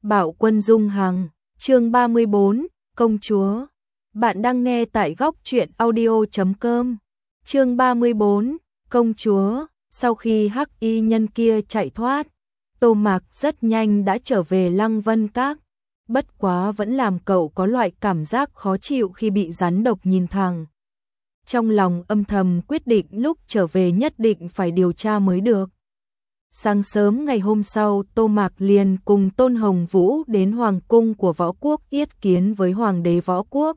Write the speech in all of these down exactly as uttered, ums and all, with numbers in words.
Bạo Quân Dung Hằng, chương ba mươi bốn, Công Chúa. Bạn đang nghe tại góc truyện audio chấm com. Chương ba mươi bốn, Công Chúa. Sau khi hắc y nhân kia chạy thoát, Tô Mạc rất nhanh đã trở về Lăng Vân Các. Bất quá vẫn làm cậu có loại cảm giác khó chịu khi bị rắn độc nhìn thẳng. Trong lòng âm thầm quyết định lúc trở về nhất định phải điều tra mới được. Sáng sớm ngày hôm sau, Tô Mạc liền cùng Tôn Hồng Vũ đến hoàng cung của Võ Quốc yết kiến với hoàng đế Võ Quốc.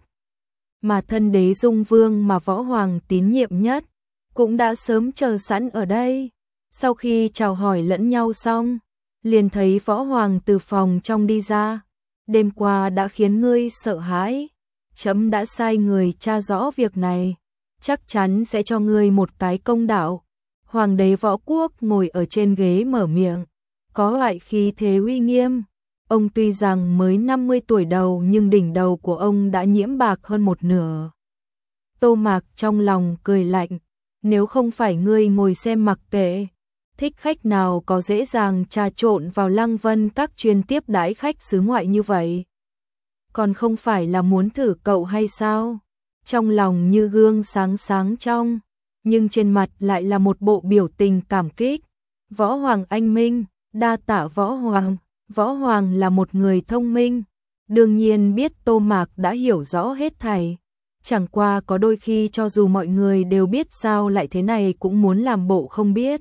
Mà thân đế Dung Vương mà Võ Hoàng tín nhiệm nhất, cũng đã sớm chờ sẵn ở đây. Sau khi chào hỏi lẫn nhau xong, liền thấy Võ Hoàng từ phòng trong đi ra. Đêm qua đã khiến ngươi sợ hãi, trẫm đã sai người tra rõ việc này, chắc chắn sẽ cho ngươi một cái công đạo. Hoàng đế Võ Quốc ngồi ở trên ghế mở miệng, có loại khí thế uy nghiêm. Ông tuy rằng mới năm mươi tuổi đầu nhưng đỉnh đầu của ông đã nhiễm bạc hơn một nửa. Tô Mạc trong lòng cười lạnh, nếu không phải ngươi ngồi xem mặc kệ, thích khách nào có dễ dàng trà trộn vào Lăng Vân Các chuyên tiếp đãi khách xứ ngoại như vậy. Còn không phải là muốn thử cậu hay sao? Trong lòng như gương sáng sáng trong, nhưng trên mặt lại là một bộ biểu tình cảm kích. Võ Hoàng anh minh, đa tạ Võ Hoàng. Võ Hoàng là một người thông minh, đương nhiên biết Tô Mạc đã hiểu rõ hết thảy. Chẳng qua có đôi khi cho dù mọi người đều biết sao lại thế này cũng muốn làm bộ không biết.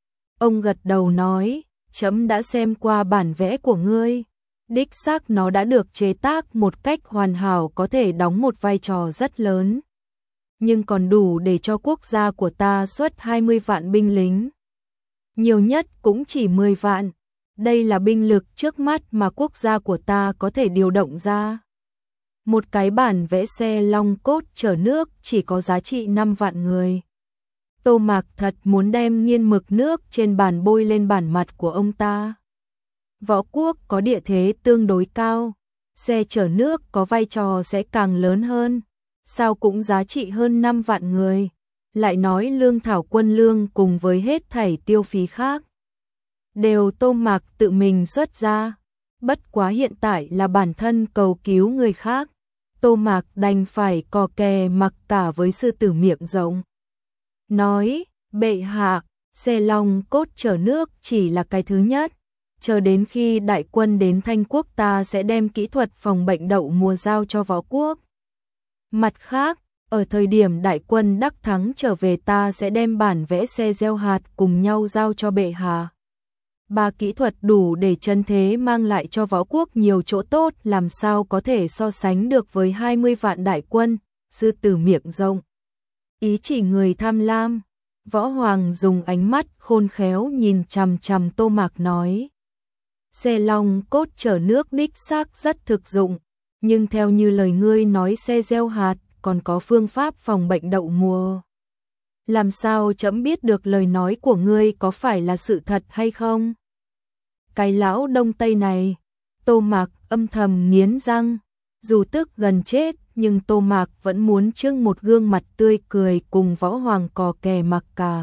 Ông gật đầu nói, trẫm đã xem qua bản vẽ của ngươi. Đích xác nó đã được chế tác một cách hoàn hảo, có thể đóng một vai trò rất lớn. Nhưng còn đủ để cho quốc gia của ta xuất hai mươi vạn binh lính. Nhiều nhất cũng chỉ mười vạn. Đây là binh lực trước mắt mà quốc gia của ta có thể điều động ra. Một cái bản vẽ xe long cốt chở nước chỉ có giá trị năm vạn người. Tô Mạc thật muốn đem nghiên mực nước trên bàn bôi lên bản mặt của ông ta. Võ Quốc có địa thế tương đối cao, xe chở nước có vai trò sẽ càng lớn hơn, sao cũng giá trị hơn năm vạn người. Lại nói lương thảo quân lương cùng với hết thảy tiêu phí khác đều Tô Mạc tự mình xuất ra. Bất quá hiện tại là bản thân cầu cứu người khác, Tô Mạc đành phải cò kè mặc cả với sư tử miệng rộng. Nói, bệ hạ, xe long cốt chở nước chỉ là cái thứ nhất. Chờ đến khi đại quân đến Thanh Quốc ta sẽ đem kỹ thuật phòng bệnh đậu mùa giao cho Võ Quốc. Mặt khác, ở thời điểm đại quân đắc thắng trở về ta sẽ đem bản vẽ xe gieo hạt cùng nhau giao cho bệ hạ. Ba kỹ thuật đủ để chân thế mang lại cho Võ Quốc nhiều chỗ tốt, làm sao có thể so sánh được với hai mươi vạn đại quân. Sư tử miệng rộng, ý chỉ người tham lam. Võ Hoàng dùng ánh mắt khôn khéo nhìn chằm chằm Tô Mạc nói, xe long cốt chở nước đích xác rất thực dụng, nhưng theo như lời ngươi nói xe gieo hạt còn có phương pháp phòng bệnh đậu mùa. Làm sao trẫm biết được lời nói của ngươi có phải là sự thật hay không? Cái lão Đông Tây này. Tô Mạc âm thầm nghiến răng, dù tức gần chết nhưng Tô Mạc vẫn muốn trưng một gương mặt tươi cười cùng Võ Hoàng cò kè mặc cả.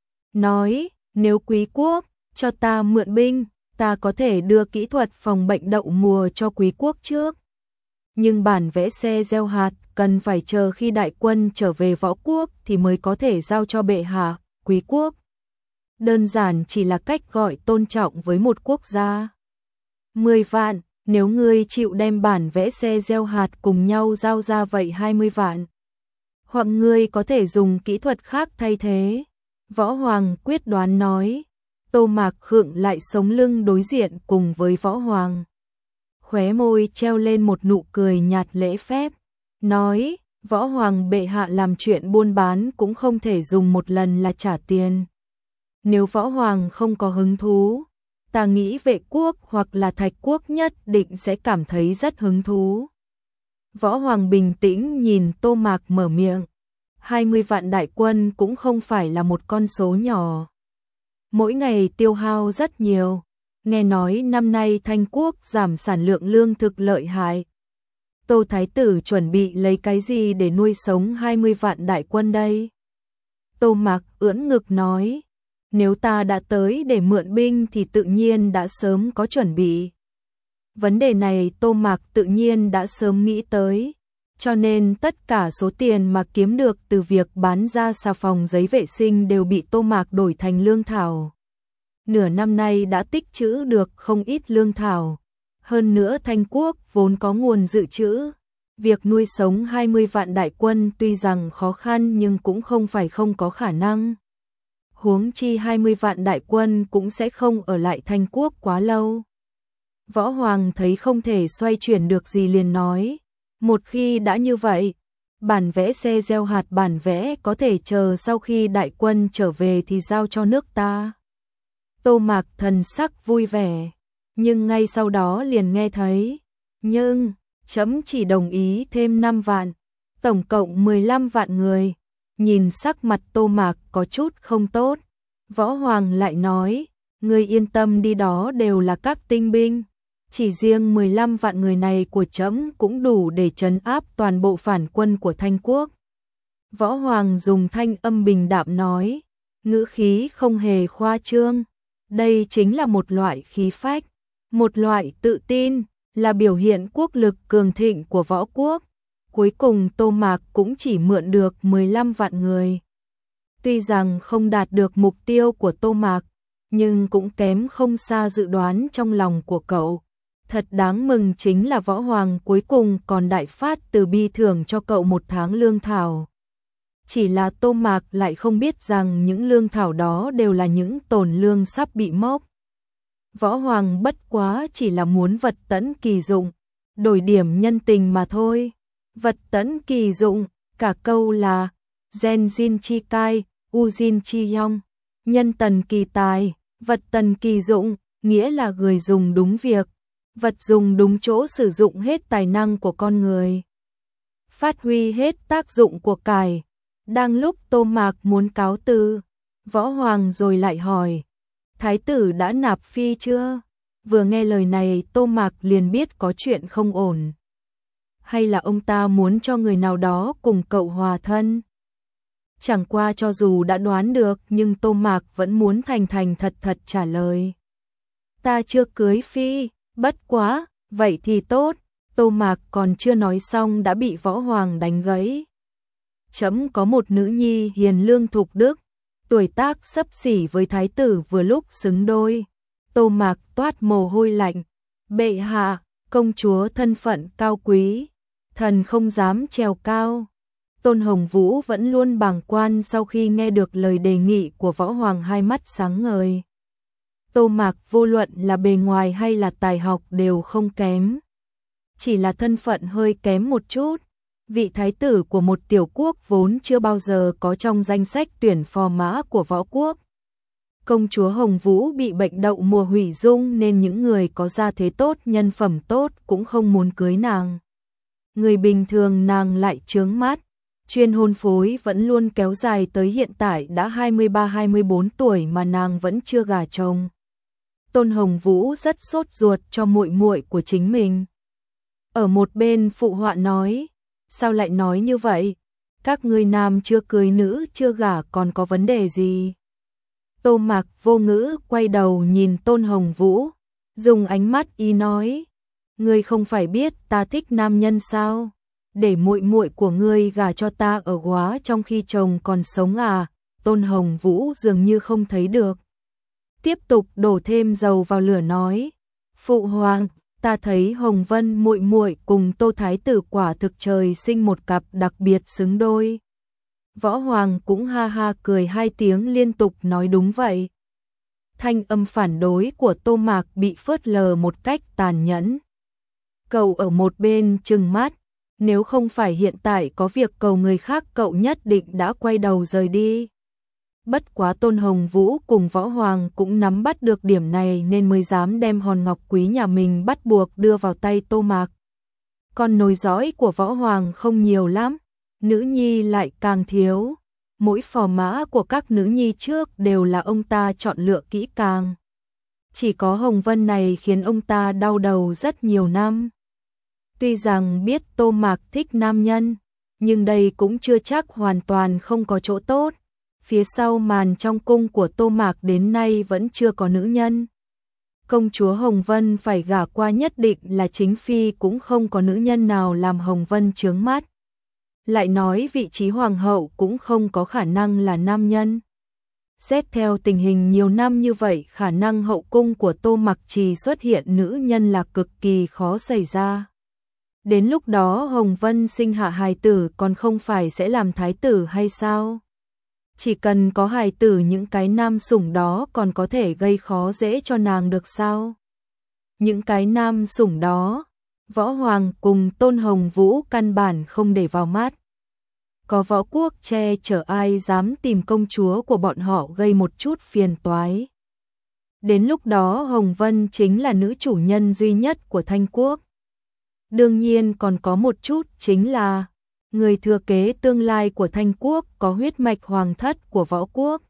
Nói, nếu quý quốc cho ta mượn binh, ta có thể đưa kỹ thuật phòng bệnh đậu mùa cho quý quốc trước. Nhưng bản vẽ xe gieo hạt cần phải chờ khi đại quân trở về Võ Quốc thì mới có thể giao cho bệ hạ. Quý quốc đơn giản chỉ là cách gọi tôn trọng với một quốc gia. Mười vạn, nếu ngươi chịu đem bản vẽ xe gieo hạt cùng nhau giao ra vậy hai mươi vạn. Hoặc ngươi có thể dùng kỹ thuật khác thay thế. Võ Hoàng quyết đoán nói. Tô Mạc khựng lại sống lưng đối diện cùng với Võ Hoàng. Khóe môi treo lên một nụ cười nhạt lễ phép. Nói, Võ Hoàng bệ hạ làm chuyện buôn bán cũng không thể dùng một lần là trả tiền. Nếu Võ Hoàng không có hứng thú, ta nghĩ Vệ Quốc hoặc là Thạch Quốc nhất định sẽ cảm thấy rất hứng thú. Võ Hoàng bình tĩnh nhìn Tô Mạc mở miệng. hai mươi vạn đại quân cũng không phải là một con số nhỏ. Mỗi ngày tiêu hao rất nhiều. Nghe nói năm nay Thanh Quốc giảm sản lượng lương thực lợi hại. Tô Thái tử chuẩn bị lấy cái gì để nuôi sống hai mươi vạn đại quân đây? Tô Mạc ưỡn ngực nói, nếu ta đã tới để mượn binh thì tự nhiên đã sớm có chuẩn bị. Vấn đề này Tô Mạc tự nhiên đã sớm nghĩ tới, cho nên tất cả số tiền mà kiếm được từ việc bán ra xà phòng giấy vệ sinh đều bị Tô Mạc đổi thành lương thảo. Nửa năm nay đã tích trữ được không ít lương thảo. Hơn nữa Thanh Quốc vốn có nguồn dự trữ. Việc nuôi sống hai mươi vạn đại quân tuy rằng khó khăn nhưng cũng không phải không có khả năng. Huống chi hai mươi vạn đại quân cũng sẽ không ở lại Thanh Quốc quá lâu. Võ Hoàng thấy không thể xoay chuyển được gì liền nói, một khi đã như vậy, bản vẽ xe gieo hạt bản vẽ có thể chờ sau khi đại quân trở về thì giao cho nước ta. Tô Mạc thần sắc vui vẻ, nhưng ngay sau đó liền nghe thấy, nhưng chấm chỉ đồng ý thêm năm vạn, tổng cộng mười lăm vạn người. Nhìn sắc mặt Tô Mạc có chút không tốt, Võ Hoàng lại nói, ngươi yên tâm đi, đó đều là các tinh binh, chỉ riêng mười lăm vạn người này của trẫm cũng đủ để trấn áp toàn bộ phản quân của Thanh Quốc. Võ Hoàng dùng thanh âm bình đạm nói, ngữ khí không hề khoa trương, đây chính là một loại khí phách, một loại tự tin, là biểu hiện quốc lực cường thịnh của võ quốc. Cuối cùng Tô Mạc cũng chỉ mượn được mười lăm vạn người. Tuy rằng không đạt được mục tiêu của Tô Mạc, nhưng cũng kém không xa dự đoán trong lòng của cậu. Thật đáng mừng chính là Võ Hoàng cuối cùng còn đại phát từ bi thưởng cho cậu một tháng lương thảo. Chỉ là Tô Mạc lại không biết rằng những lương thảo đó đều là những tồn lương sắp bị mốc. Võ Hoàng bất quá chỉ là muốn vật tẫn kỳ dụng, đổi điểm nhân tình mà thôi. Vật tẫn kỳ dụng, cả câu là gen jin chi cai, u jin chi yong, nhân tần kỳ tài, vật tần kỳ dụng, nghĩa là người dùng đúng việc, vật dùng đúng chỗ, sử dụng hết tài năng của con người, phát huy hết tác dụng của cải. Đang lúc Tô Mạc muốn cáo từ, Võ Hoàng rồi lại hỏi, thái tử đã nạp phi chưa? Vừa nghe lời này Tô Mạc liền biết có chuyện không ổn. Hay là ông ta muốn cho người nào đó cùng cậu hòa thân? Chẳng qua cho dù đã đoán được nhưng Tô Mạc vẫn muốn thành thành thật thật trả lời. Ta chưa cưới phi, bất quá, vậy thì tốt. Tô Mạc còn chưa nói xong đã bị Võ Hoàng đánh gãy. Trẫm có một nữ nhi hiền lương thục đức, tuổi tác xấp xỉ với thái tử vừa lúc xứng đôi. Tô Mạc toát mồ hôi lạnh. Bệ hạ, công chúa thân phận cao quý, thần không dám trèo cao. Tôn Hồng Vũ vẫn luôn bàng quan, sau khi nghe được lời đề nghị của Võ Hoàng hai mắt sáng ngời. Tô Mạc vô luận là bề ngoài hay là tài học đều không kém. Chỉ là thân phận hơi kém một chút. Vị thái tử của một tiểu quốc vốn chưa bao giờ có trong danh sách tuyển phò mã của võ quốc. Công chúa Hồng Vũ bị bệnh đậu mùa hủy dung nên những người có gia thế tốt, nhân phẩm tốt cũng không muốn cưới nàng. Người bình thường nàng lại chướng mắt. Chuyên hôn phối vẫn luôn kéo dài tới hiện tại đã hai mươi ba hai mươi bốn tuổi mà nàng vẫn chưa gả chồng. Tôn Hồng Vũ rất sốt ruột cho muội muội của chính mình. Ở một bên phụ họa nói, sao lại nói như vậy? Các ngươi nam chưa cưới nữ chưa gả còn có vấn đề gì? Tô Mạc vô ngữ quay đầu nhìn Tôn Hồng Vũ, dùng ánh mắt ý nói, ngươi không phải biết ta thích nam nhân sao? Để muội muội của ngươi gả cho ta ở góa trong khi chồng còn sống à? Tôn Hồng Vũ dường như không thấy được. Tiếp tục đổ thêm dầu vào lửa nói, phụ hoàng, ta thấy Hồng Vân muội muội cùng Tô thái tử quả thực trời sinh một cặp đặc biệt xứng đôi. Võ Hoàng cũng ha ha cười hai tiếng liên tục nói đúng vậy. Thanh âm phản đối của Tô Mạc bị phớt lờ một cách tàn nhẫn. Cậu ở một bên trừng mắt, nếu không phải hiện tại có việc cầu người khác cậu nhất định đã quay đầu rời đi. Bất quá Tôn Hồng Vũ cùng Võ Hoàng cũng nắm bắt được điểm này nên mới dám đem hòn ngọc quý nhà mình bắt buộc đưa vào tay Tô Mạc. Còn nối dõi của Võ Hoàng không nhiều lắm, nữ nhi lại càng thiếu. Mỗi phò mã của các nữ nhi trước đều là ông ta chọn lựa kỹ càng. Chỉ có Hồng Vân này khiến ông ta đau đầu rất nhiều năm. Tuy rằng biết Tô Mạc thích nam nhân, nhưng đây cũng chưa chắc hoàn toàn không có chỗ tốt. Phía sau màn trong cung của Tô Mạc đến nay vẫn chưa có nữ nhân. công chúa Hồng Vân phải gả qua nhất định là chính phi cũng không có nữ nhân nào làm Hồng Vân chướng mắt. Lại nói vị trí hoàng hậu cũng không có khả năng là nam nhân. Xét theo tình hình nhiều năm như vậy, khả năng hậu cung của Tô Mặc Trì xuất hiện nữ nhân là cực kỳ khó xảy ra. Đến lúc đó Hồng Vân sinh hạ hài tử còn không phải sẽ làm thái tử hay sao? Chỉ cần có hài tử, những cái nam sủng đó còn có thể gây khó dễ cho nàng được sao? Những cái nam sủng đó, Võ Hoàng cùng Tôn Hồng Vũ căn bản không để vào mắt. Có Võ Quốc che chở, ai dám tìm công chúa của bọn họ gây một chút phiền toái. Đến lúc đó Hồng Vân chính là nữ chủ nhân duy nhất của Thanh Quốc. Đương nhiên còn có một chút chính là người thừa kế tương lai của Thanh Quốc có huyết mạch hoàng thất của Võ Quốc.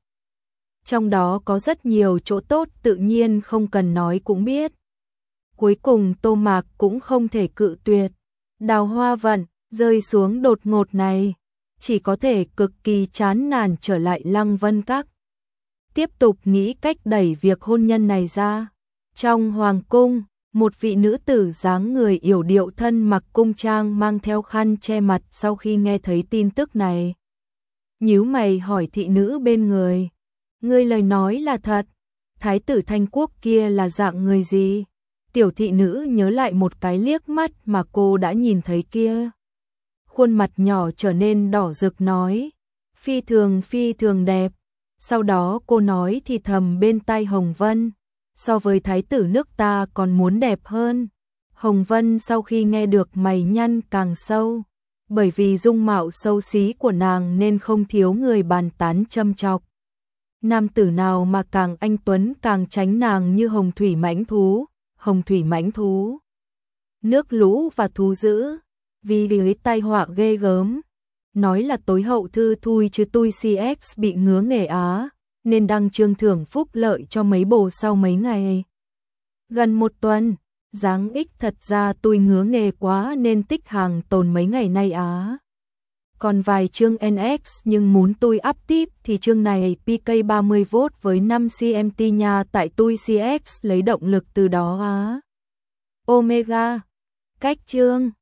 Trong đó có rất nhiều chỗ tốt tự nhiên không cần nói cũng biết. Cuối cùng Tô Mạc cũng không thể cự tuyệt. Đào hoa vận rơi xuống đột ngột này, chỉ có thể cực kỳ chán nản trở lại Lăng Vân Các. Tiếp tục nghĩ cách đẩy việc hôn nhân này ra. Trong hoàng cung, một vị nữ tử dáng người yểu điệu thân mặc cung trang mang theo khăn che mặt sau khi nghe thấy tin tức này. Nhíu mày hỏi thị nữ bên người. Ngươi lời nói là thật, thái tử Thanh Quốc kia là dạng người gì? Tiểu thị nữ nhớ lại một cái liếc mắt mà cô đã nhìn thấy kia. Khuôn mặt nhỏ trở nên đỏ rực nói. Phi thường phi thường đẹp. Sau đó cô nói thì thầm bên tai Hồng Vân. So với thái tử nước ta còn muốn đẹp hơn. Hồng Vân sau khi nghe được mày nhăn càng sâu. Bởi vì dung mạo xấu xí của nàng nên không thiếu người bàn tán châm chọc. Nam tử nào mà càng anh tuấn càng tránh nàng như hồng thủy mãnh thú. Hồng thủy mãnh thú, nước lũ và thú dữ, vì vì tai họa ghê gớm. Nói là tối hậu thư thui chứ tui xê ích bị ngứa nghề á, nên đăng chương thưởng phúc lợi cho mấy bồ sau mấy ngày. Gần một tuần, dáng ích thật ra tui ngứa nghề quá nên tích hàng tồn mấy ngày nay á. Còn vài chương en ích nhưng muốn tui up tiếp thì chương này pê ca ba mươi vốt với năm xê em tê nha, tại tui xê ích lấy động lực từ đó á. Omega. Cách chương